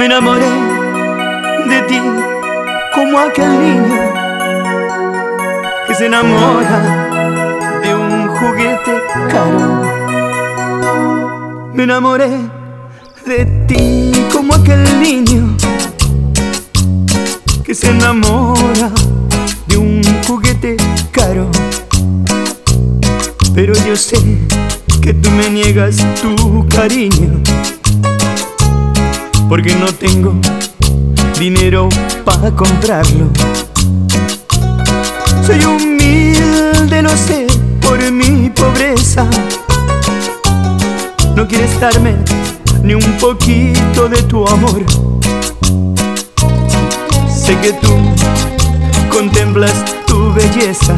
Me enamoré de ti como aquel niño que se enamora de un juguete caro. Me enamoré de ti como aquel niño que se enamora de un juguete caro. Pero yo sé que tú me niegas tu cariño, porque no tengo dinero para comprarlo. Soy humilde, lo sé, por mi pobreza. No quieres darme ni un poquito de tu amor. Sé que tú contemplas tu belleza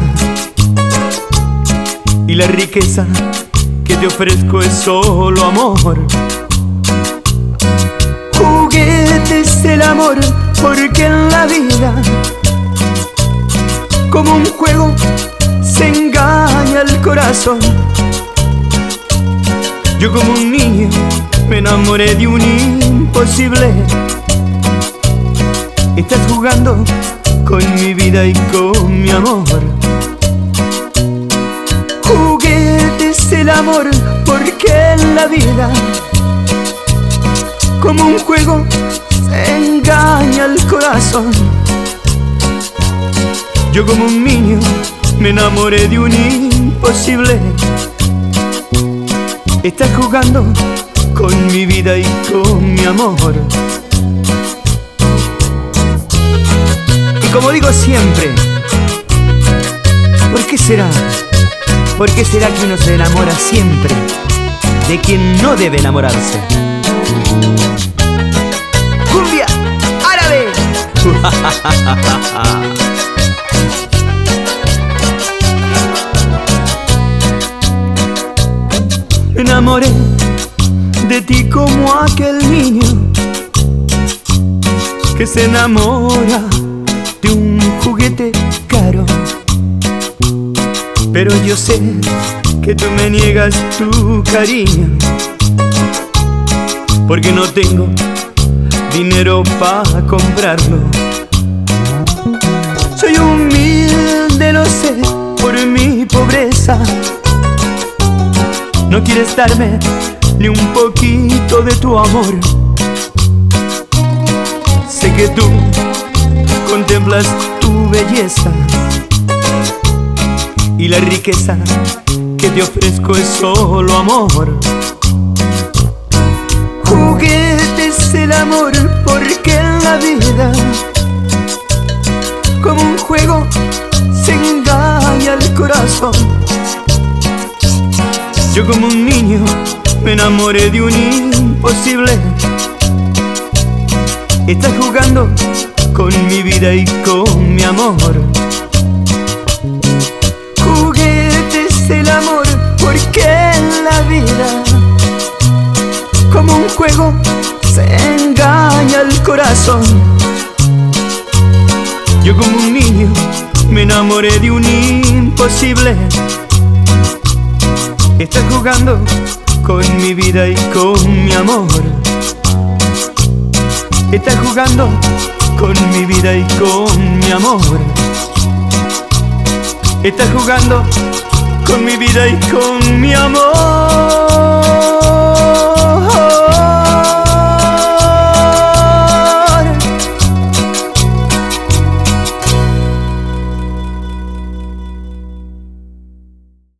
y la riqueza que te ofrezco es solo amor. Juguete es el amor, porque en la vida, como un juego, se engaña el corazón. Yo como un niño me enamoré de un imposible. Estás jugando con mi vida y con mi amor. Juguete es el amor, porque en la vida, como un juego, se engaña el corazón. Yo como un niño me enamoré de un imposible. Estás jugando con mi vida y con mi amor. Y como digo siempre, ¿por qué será? ¿Por qué será que uno se enamora siempre de quien no debe enamorarse? ¡Cumbia árabe! Me enamoré de ti como aquel niño que se enamora de un juguete caro. Pero yo sé que tú me niegas tu cariño, porque no tengo dinero para comprarlo. Soy humilde, lo sé, por mi pobreza. No quieres darme ni un poquito de tu amor. Sé que tú contemplas tu belleza y la riqueza que te ofrezco es solo amor. Juguete es el amor, porque en la vida, como un juego, se engaña el corazón. Yo como un niño me enamoré de un imposible. Estás jugando con mi vida y con mi amor. Juguete es el amor, porque en la vida, como un juego, se engaña el corazón. Yo como un niño me enamoré de un imposible. Estás jugando con mi vida y con mi amor. Estás jugando con mi vida y con mi amor. Estás jugando con mi vida y con mi amor.